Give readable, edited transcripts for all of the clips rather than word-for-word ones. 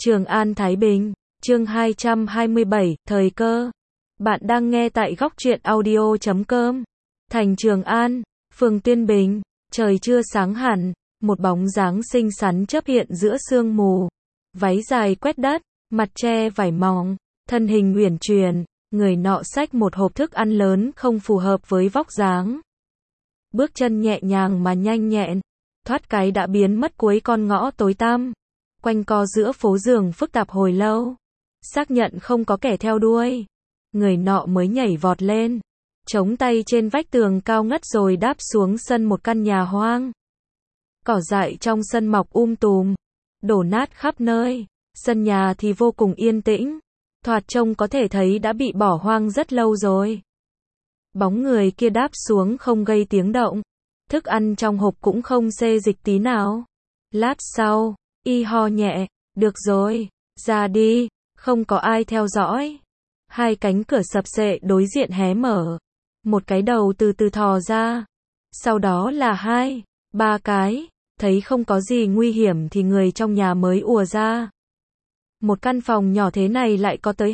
Trường An Thái Bình, chương 227, thời cơ. Bạn đang nghe tại góc truyện audio.com. Thành Trường An, phường Tuyên Bình, trời chưa sáng hẳn, một bóng dáng xinh xắn chớp hiện giữa sương mù. Váy dài quét đất, mặt che vải mỏng, thân hình uyển chuyển, người nọ xách một hộp thức ăn lớn không phù hợp với vóc dáng. Bước chân nhẹ nhàng mà nhanh nhẹn, thoát cái đã biến mất cuối con ngõ tối tăm. Quanh co giữa phố giường phức tạp hồi lâu, xác nhận không có kẻ theo đuôi, người nọ mới nhảy vọt lên, chống tay trên vách tường cao ngất rồi đáp xuống sân một căn nhà hoang. Cỏ dại trong sân mọc tùm, đổ nát khắp nơi, sân nhà thì vô cùng yên tĩnh, thoạt trông có thể thấy đã bị bỏ hoang rất lâu rồi. Bóng người kia đáp xuống không gây tiếng động, thức ăn trong hộp cũng không xê dịch tí nào. Lát sau, y ho nhẹ, được rồi, ra đi, không có ai theo dõi. Hai cánh cửa sập xệ đối diện hé mở, một cái đầu từ từ thò ra, sau đó là hai, ba cái, thấy không có gì nguy hiểm thì người trong nhà mới ùa ra. Một căn phòng nhỏ thế này lại có tới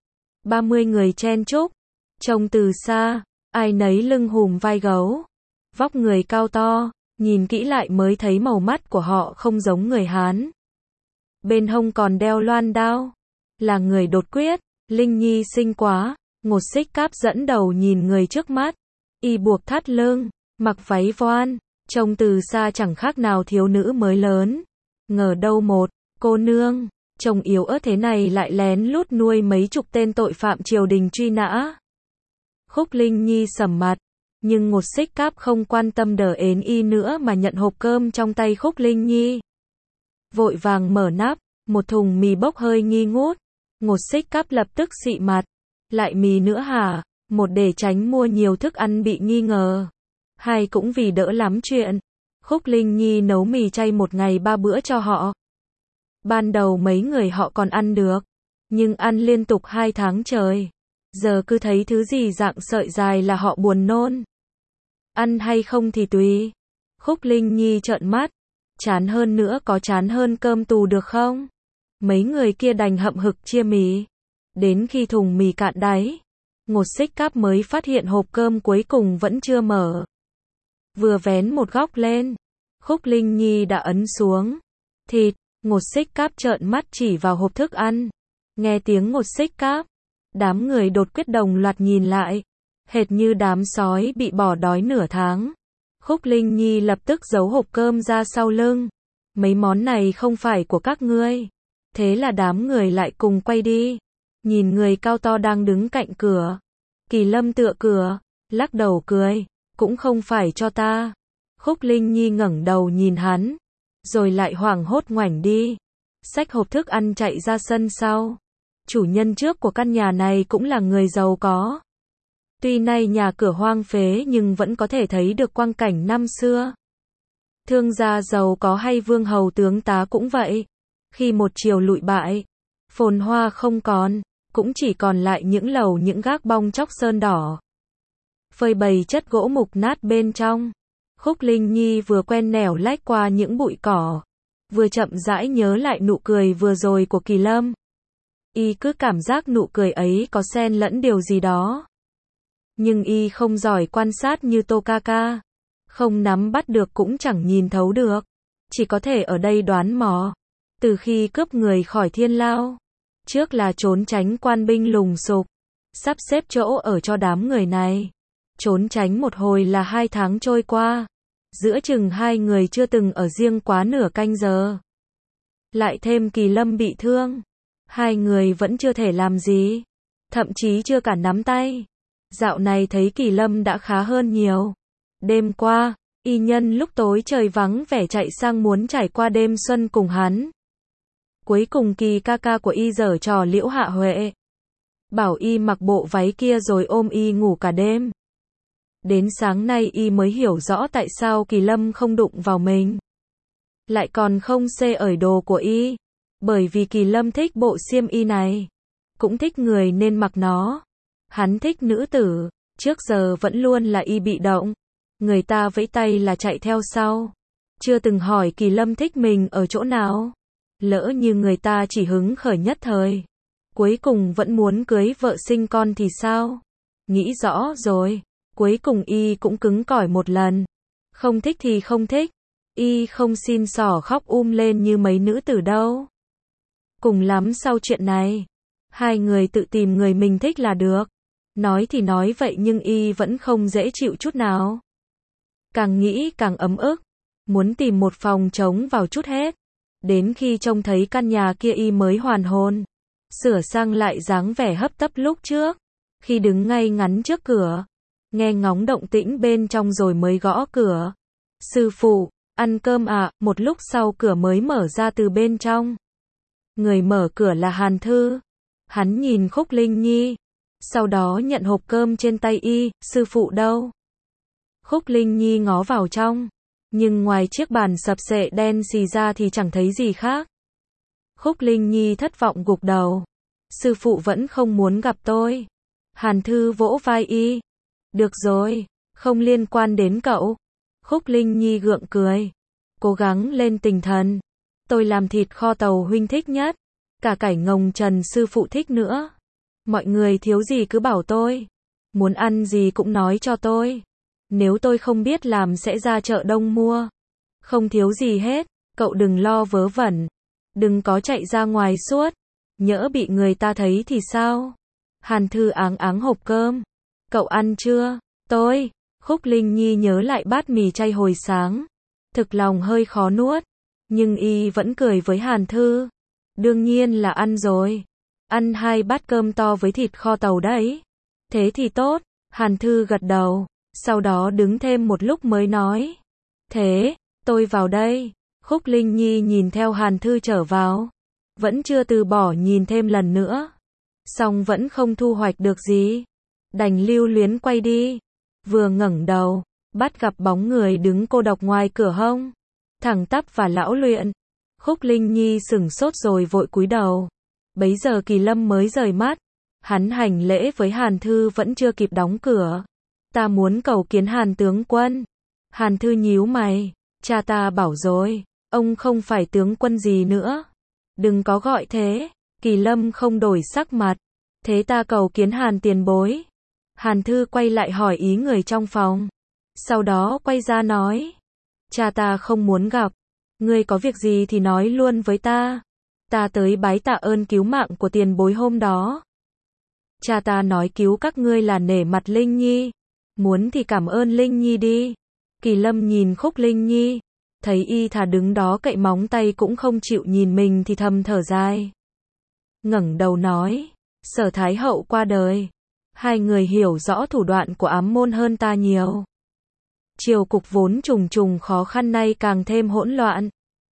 30 người chen chúc, trông từ xa, ai nấy lưng hùm vai gấu, vóc người cao to, nhìn kỹ lại mới thấy màu mắt của họ không giống người Hán. Bên hông còn đeo loan đao, là người đột quyết. Linh Nhi xinh quá, Ngột Xích Cáp dẫn đầu nhìn người trước mắt, y buộc thắt lưng, mặc váy voan, trông từ xa chẳng khác nào thiếu nữ mới lớn. Ngờ đâu một cô nương trông yếu ớt thế này lại lén lút nuôi mấy chục tên tội phạm triều đình truy nã. Khúc Linh Nhi sầm mặt, nhưng Ngột Xích Cáp không quan tâm đờ ến y nữa mà nhận hộp cơm trong tay Khúc Linh Nhi. Vội vàng mở nắp, một thùng mì bốc hơi nghi ngút. Ngột Xích Cáp lập tức xị mặt. Lại mì nữa hả? Một để tránh mua nhiều thức ăn bị nghi ngờ. Hai cũng vì đỡ lắm chuyện. Khúc Linh Nhi nấu mì chay một ngày 3 bữa cho họ. Ban đầu mấy người họ còn ăn được, nhưng ăn liên tục 2 tháng trời. Giờ cứ thấy thứ gì dạng sợi dài là họ buồn nôn. Ăn hay không thì tùy. Khúc Linh Nhi trợn mắt. Chán hơn nữa, có chán hơn cơm tù được không? Mấy người kia đành hậm hực chia mì. Đến khi thùng mì cạn đáy, Ngột Xích Cáp mới phát hiện hộp cơm cuối cùng vẫn chưa mở. Vừa vén một góc lên, Khúc Linh Nhi đã ấn xuống. Thịt. Ngột Xích Cáp trợn mắt chỉ vào hộp thức ăn. Nghe tiếng Ngột Xích Cáp, đám người đột quyết đồng loạt nhìn lại, hệt như đám sói bị bỏ đói nửa tháng. Khúc Linh Nhi lập tức giấu hộp cơm ra sau lưng. Mấy món này không phải của các ngươi. Thế là đám người lại cùng quay đi. Nhìn người cao to đang đứng cạnh cửa. Kỳ Lâm tựa cửa, lắc đầu cười. Cũng không phải cho ta. Khúc Linh Nhi ngẩng đầu nhìn hắn, rồi lại hoảng hốt ngoảnh đi. Xách hộp thức ăn chạy ra sân sau. Chủ nhân trước của căn nhà này cũng là người giàu có. Tuy nay nhà cửa hoang phế nhưng vẫn có thể thấy được quang cảnh năm xưa. Thương gia giàu có hay vương hầu tướng tá cũng vậy. Khi một triều lụi bại, phồn hoa không còn, cũng chỉ còn lại những lầu những gác bong chóc sơn đỏ, phơi bày chất gỗ mục nát bên trong. Khúc Linh Nhi vừa quen nẻo lách qua những bụi cỏ, vừa chậm rãi nhớ lại nụ cười vừa rồi của Kỳ Lâm. Y cứ cảm giác nụ cười ấy có xen lẫn điều gì đó. Nhưng y không giỏi quan sát như Tô ca ca, không nắm bắt được cũng chẳng nhìn thấu được, chỉ có thể ở đây đoán mò. Từ khi cướp người khỏi Thiên Lao, trước là trốn tránh quan binh lùng sục, sắp xếp chỗ ở cho đám người này. Trốn tránh một hồi là 2 tháng trôi qua, giữa chừng hai người chưa từng ở riêng quá nửa canh giờ. Lại thêm Kỳ Lâm bị thương, hai người vẫn chưa thể làm gì, thậm chí chưa cả nắm tay. Dạo này thấy Kỳ Lâm đã khá hơn nhiều. Đêm qua, y nhân lúc tối trời vắng vẻ chạy sang muốn trải qua đêm xuân cùng hắn. Cuối cùng Kỳ ca ca của y giở trò Liễu Hạ Huệ, bảo y mặc bộ váy kia rồi ôm y ngủ cả đêm. Đến sáng nay y mới hiểu rõ tại sao Kỳ Lâm không đụng vào mình, lại còn không xê ởi đồ của y. Bởi vì Kỳ Lâm thích bộ xiêm y này, cũng thích người nên mặc nó. Hắn thích nữ tử, trước giờ vẫn luôn là y bị động, người ta vẫy tay là chạy theo sau, chưa từng hỏi Kỳ Lâm thích mình ở chỗ nào. Lỡ như người ta chỉ hứng khởi nhất thời, cuối cùng vẫn muốn cưới vợ sinh con thì sao? Nghĩ rõ rồi, cuối cùng y cũng cứng cỏi một lần. Không thích thì không thích, y không xin xỏ khóc lên như mấy nữ tử đâu. Cùng lắm sau chuyện này, hai người tự tìm người mình thích là được. Nói thì nói vậy nhưng y vẫn không dễ chịu chút nào. Càng nghĩ càng ấm ức, muốn tìm một phòng trống vào chút hết. Đến khi trông thấy căn nhà kia y mới hoàn hồn, sửa sang lại dáng vẻ hấp tấp lúc trước. Khi đứng ngay ngắn trước cửa, nghe ngóng động tĩnh bên trong rồi mới gõ cửa. Sư phụ, ăn cơm ạ, một lúc sau cửa mới mở ra từ bên trong. Người mở cửa là Hàn Thư. Hắn nhìn Khúc Linh Nhi, sau đó nhận hộp cơm trên tay y, sư phụ đâu? Khúc Linh Nhi ngó vào trong, nhưng ngoài chiếc bàn sập xệ đen xì ra thì chẳng thấy gì khác. Khúc Linh Nhi thất vọng gục đầu. Sư phụ vẫn không muốn gặp tôi. Hàn Thư vỗ vai y. Được rồi, không liên quan đến cậu. Khúc Linh Nhi gượng cười, cố gắng lên tinh thần. Tôi làm thịt kho tàu huynh thích nhất, cả cải ngồng trần sư phụ thích nữa. Mọi người thiếu gì cứ bảo tôi, muốn ăn gì cũng nói cho tôi. Nếu tôi không biết làm sẽ ra chợ đông mua. Không thiếu gì hết, cậu đừng lo vớ vẩn. Đừng có chạy ra ngoài suốt, nhỡ bị người ta thấy thì sao? Hàn Thư áng áng hộp cơm. Cậu ăn chưa? Tôi. Khúc Linh Nhi nhớ lại bát mì chay hồi sáng. Thực lòng hơi khó nuốt, nhưng y vẫn cười với Hàn Thư. Đương nhiên là ăn rồi. Ăn 2 bát cơm to với thịt kho tàu đấy. Thế thì tốt. Hàn Thư gật đầu, sau đó đứng thêm một lúc mới nói. Thế, tôi vào đây. Khúc Linh Nhi nhìn theo Hàn Thư trở vào, vẫn chưa từ bỏ nhìn thêm lần nữa. Xong vẫn không thu hoạch được gì, đành lưu luyến quay đi. Vừa ngẩng đầu, bắt gặp bóng người đứng cô độc ngoài cửa hông, thẳng tắp và lão luyện. Khúc Linh Nhi sửng sốt rồi vội cúi đầu. Bấy giờ Kỳ Lâm mới rời mắt. Hắn hành lễ với Hàn Thư vẫn chưa kịp đóng cửa. Ta muốn cầu kiến Hàn tướng quân. Hàn Thư nhíu mày. Cha ta bảo rồi, ông không phải tướng quân gì nữa. Đừng có gọi thế. Kỳ Lâm không đổi sắc mặt. Thế ta cầu kiến Hàn tiền bối. Hàn Thư quay lại hỏi ý người trong phòng. Sau đó quay ra nói. Cha ta không muốn gặp. Ngươi có việc gì thì nói luôn với ta. Ta tới bái tạ ơn cứu mạng của tiền bối hôm đó. Cha ta nói cứu các ngươi là nể mặt Linh Nhi. Muốn thì cảm ơn Linh Nhi đi. Kỳ Lâm nhìn Khúc Linh Nhi, thấy y thà đứng đó cậy móng tay cũng không chịu nhìn mình thì thầm thở dài. Ngẩng đầu nói, Sở Thái Hậu qua đời. Hai người hiểu rõ thủ đoạn của ám môn hơn ta nhiều. Triều cục vốn trùng trùng khó khăn nay càng thêm hỗn loạn.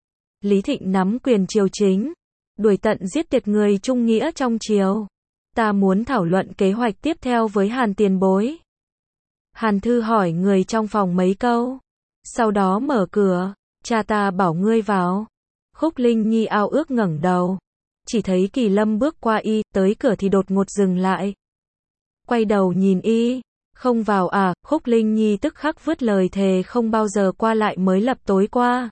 Lý Thịnh nắm quyền triều chính, đuổi tận giết tiệt người trung nghĩa trong triều. Ta muốn thảo luận kế hoạch tiếp theo với Hàn tiền bối. Hàn Thư hỏi người trong phòng mấy câu, sau đó mở cửa. Cha ta bảo ngươi vào. Khúc Linh Nhi ao ước ngẩng đầu, chỉ thấy Kỳ Lâm bước qua y, tới cửa thì đột ngột dừng lại. Quay đầu nhìn y, không vào à? Khúc Linh Nhi tức khắc vứt lời thề không bao giờ qua lại mới lập tối qua.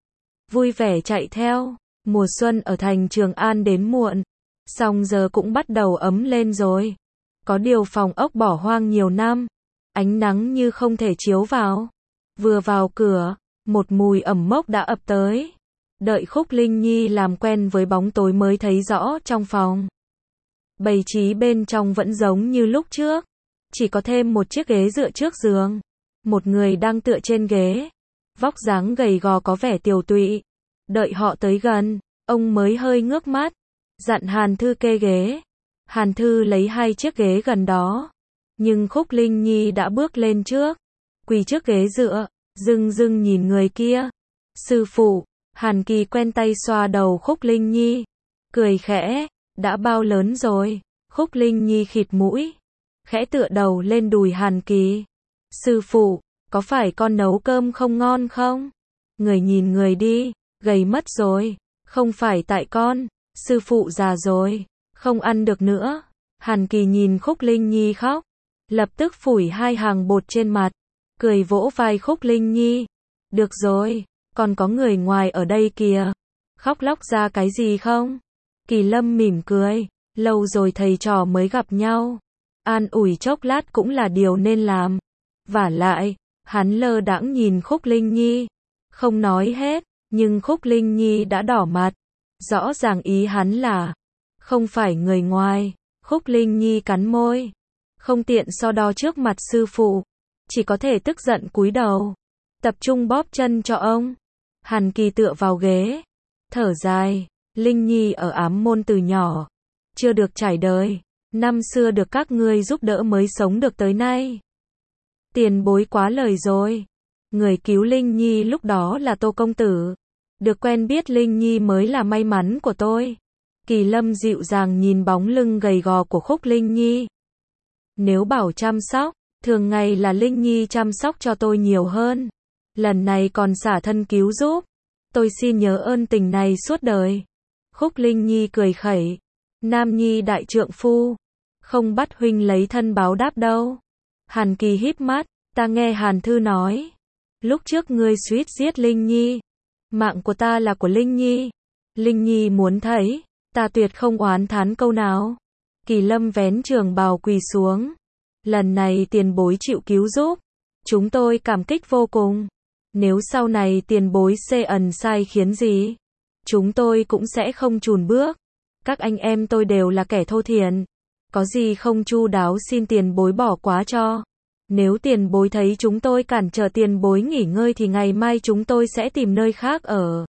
Vui vẻ chạy theo. Mùa xuân ở thành Trường An đến muộn, song giờ cũng bắt đầu ấm lên rồi. Có điều phòng ốc bỏ hoang nhiều năm, ánh nắng như không thể chiếu vào. Vừa vào cửa, một mùi ẩm mốc đã ập tới. Đợi Khúc Linh Nhi làm quen với bóng tối mới thấy rõ trong phòng. Bày trí bên trong vẫn giống như lúc trước, chỉ có thêm một chiếc ghế dựa trước giường. Một người đang tựa trên ghế, vóc dáng gầy gò có vẻ tiều tụy. Đợi họ tới gần, ông mới hơi ngước mắt, dặn Hàn Thư kê ghế. Hàn Thư lấy 2 chiếc ghế gần đó, nhưng Khúc Linh Nhi đã bước lên trước, quỳ trước ghế dựa, dưng dưng nhìn người kia. Sư phụ. Hàn Kỳ quen tay xoa đầu Khúc Linh Nhi, cười khẽ. Đã bao lớn rồi? Khúc Linh Nhi khịt mũi, khẽ tựa đầu lên đùi Hàn Kỳ. Sư phụ, có phải con nấu cơm không ngon không? Người nhìn người đi, gầy mất rồi. Không phải tại con, sư phụ già rồi, không ăn được nữa. Hàn Kỳ nhìn Khúc Linh Nhi khóc, lập tức phủi 2 hàng bột trên mặt, cười vỗ vai Khúc Linh Nhi. Được rồi, còn có người ngoài ở đây kìa. Khóc lóc ra cái gì không? Kỳ Lâm mỉm cười, lâu rồi thầy trò mới gặp nhau. An ủi chốc lát cũng là điều nên làm. Vả lại, hắn lơ đãng nhìn Khúc Linh Nhi. Không nói hết, nhưng Khúc Linh Nhi đã đỏ mặt. Rõ ràng ý hắn là không phải người ngoài. Khúc Linh Nhi cắn môi. Không tiện so đo trước mặt sư phụ. Chỉ có thể tức giận cúi đầu. Tập trung bóp chân cho ông. Hàn Kỳ tựa vào ghế. Thở dài. Linh Nhi ở ám môn từ nhỏ. Chưa được trải đời. Năm xưa được các ngươi giúp đỡ mới sống được tới nay. Tiền bối quá lời rồi. Người cứu Linh Nhi lúc đó là Tô Công Tử. Được quen biết Linh Nhi mới là may mắn của tôi. Kỳ Lâm dịu dàng nhìn bóng lưng gầy gò của Khúc Linh Nhi. Nếu bảo chăm sóc, thường ngày là Linh Nhi chăm sóc cho tôi nhiều hơn. Lần này còn xả thân cứu giúp. Tôi xin nhớ ơn tình này suốt đời. Khúc Linh Nhi cười khẩy. Nam nhi đại trượng phu. Không bắt huynh lấy thân báo đáp đâu. Hàn Kỳ híp mắt. Ta nghe Hàn Thư nói. Lúc trước ngươi suýt giết Linh Nhi. Mạng của ta là của Linh Nhi. Linh Nhi muốn thấy. Ta tuyệt không oán thán câu nào. Kỳ Lâm vén trường bào quỳ xuống. Lần này tiền bối chịu cứu giúp. Chúng tôi cảm kích vô cùng. Nếu sau này tiền bối xê ẩn sai khiến gì, chúng tôi cũng sẽ không chùn bước. Các anh em tôi đều là kẻ thô thiển. Có gì không chu đáo xin tiền bối bỏ quá cho. Nếu tiền bối thấy chúng tôi cản trở tiền bối nghỉ ngơi thì ngày mai chúng tôi sẽ tìm nơi khác ở.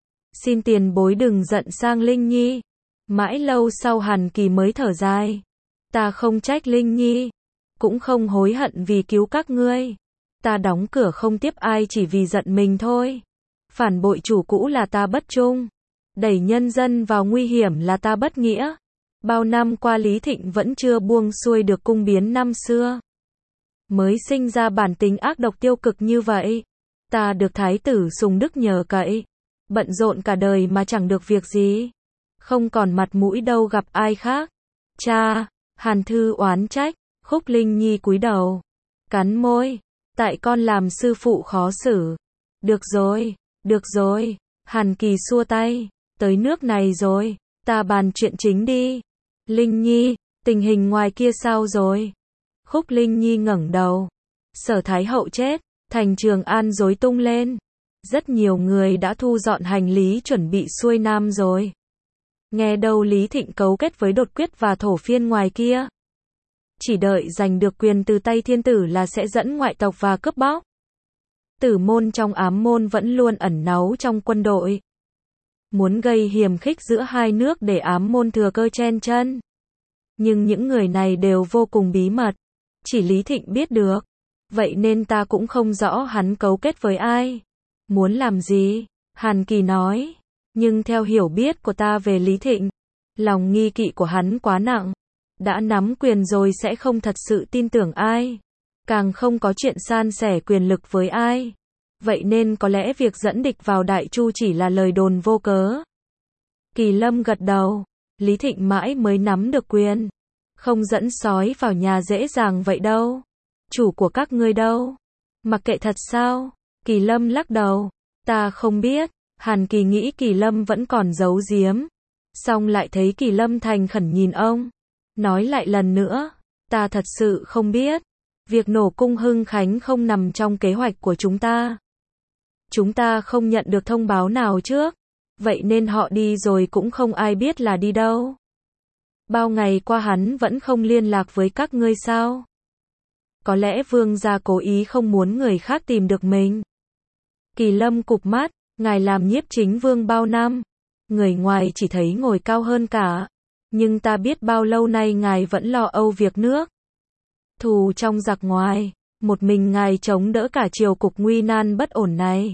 Xin tiền bối đừng giận sang Linh Nhi. Mãi lâu sau Hàn Kỳ mới thở dài. Ta không trách Linh Nhi. Cũng không hối hận vì cứu các ngươi. Ta đóng cửa không tiếp ai chỉ vì giận mình thôi. Phản bội chủ cũ là ta bất trung. Đẩy nhân dân vào nguy hiểm là ta bất nghĩa. Bao năm qua Lý Thịnh vẫn chưa buông xuôi được cung biến năm xưa. Mới sinh ra bản tính ác độc tiêu cực như vậy. Ta được Thái tử Sùng Đức nhờ cậy. Bận rộn cả đời mà chẳng được việc gì. Không còn mặt mũi đâu gặp ai khác. Cha, Hàn Thư oán trách. Khúc Linh Nhi cúi đầu. Cắn môi. Tại con làm sư phụ khó xử. Được rồi. Hàn Kỳ xua tay. Tới nước này rồi. Ta bàn chuyện chính đi. Linh Nhi, tình hình ngoài kia sao rồi? Khúc Linh Nhi ngẩng đầu. Sở Thái Hậu chết. Thành Trường An rối tung lên. Rất nhiều người đã thu dọn hành lý chuẩn bị xuôi nam rồi. Nghe đâu Lý Thịnh cấu kết với Đột Quyết và Thổ Phiên ngoài kia. Chỉ đợi giành được quyền từ tay thiên tử là sẽ dẫn ngoại tộc và cướp bóc. Tử môn trong ám môn vẫn luôn ẩn náu trong quân đội. Muốn gây hiềm khích giữa hai nước để ám môn thừa cơ chen chân. Nhưng những người này đều vô cùng bí mật. Chỉ Lý Thịnh biết được. Vậy nên ta cũng không rõ hắn cấu kết với ai. Muốn làm gì? Hàn Kỳ nói. Nhưng theo hiểu biết của ta về Lý Thịnh, lòng nghi kỵ của hắn quá nặng. Đã nắm quyền rồi sẽ không thật sự tin tưởng ai. Càng không có chuyện san sẻ quyền lực với ai. Vậy nên có lẽ việc dẫn địch vào Đại Chu chỉ là lời đồn vô cớ. Kỳ Lâm gật đầu. Lý Thịnh mãi mới nắm được quyền. Không dẫn sói vào nhà dễ dàng vậy đâu. Chủ của các ngươi đâu? Mặc kệ thật sao? Kỳ Lâm lắc đầu. Ta không biết. Hàn Kỳ nghĩ Kỳ Lâm vẫn còn giấu giếm. Xong lại thấy Kỳ Lâm thành khẩn nhìn ông. Nói lại lần nữa. Ta thật sự không biết. Việc nổ cung Hưng Khánh không nằm trong kế hoạch của chúng ta. Chúng ta không nhận được thông báo nào trước. Vậy nên họ đi rồi cũng không ai biết là đi đâu. Bao ngày qua hắn vẫn không liên lạc với các ngươi sao? Có lẽ vương gia cố ý không muốn người khác tìm được mình. Kỳ Lâm cụp mắt. Ngài làm nhiếp chính vương bao năm. Người ngoài chỉ thấy ngồi cao hơn cả. Nhưng ta biết bao lâu nay ngài vẫn lo âu việc nước. Thù trong giặc ngoài. Một mình ngài chống đỡ cả triều cục nguy nan bất ổn này.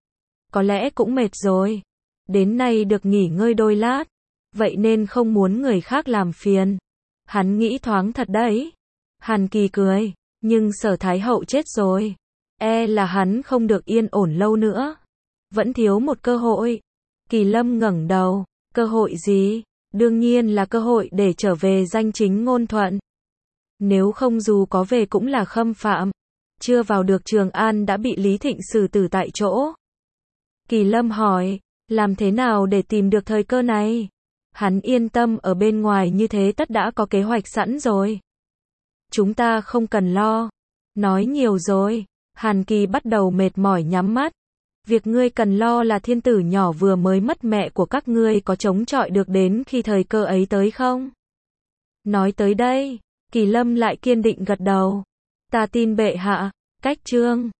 Có lẽ cũng mệt rồi. Đến nay được nghỉ ngơi đôi lát. Vậy nên không muốn người khác làm phiền. Hắn nghĩ thoáng thật đấy. Hàn Kỳ cười. Nhưng Sở Thái Hậu chết rồi. E là hắn không được yên ổn lâu nữa. Vẫn thiếu một cơ hội. Kỳ Lâm ngẩng đầu. Cơ hội gì? Đương nhiên là cơ hội để trở về danh chính ngôn thuận. Nếu không dù có về cũng là khâm phạm. Chưa vào được Trường An đã bị Lý Thịnh xử tử tại chỗ. Kỳ Lâm hỏi. Làm thế nào để tìm được thời cơ này? Hắn yên tâm, ở bên ngoài như thế tất đã có kế hoạch sẵn rồi. Chúng ta không cần lo. Nói nhiều rồi. Hàn Kỳ bắt đầu mệt mỏi nhắm mắt. Việc ngươi cần lo là thiên tử nhỏ vừa mới mất mẹ của các ngươi có chống chọi được đến khi thời cơ ấy tới không? Nói tới đây, Kỳ Lâm lại kiên định gật đầu. Ta tin bệ hạ. Cách chương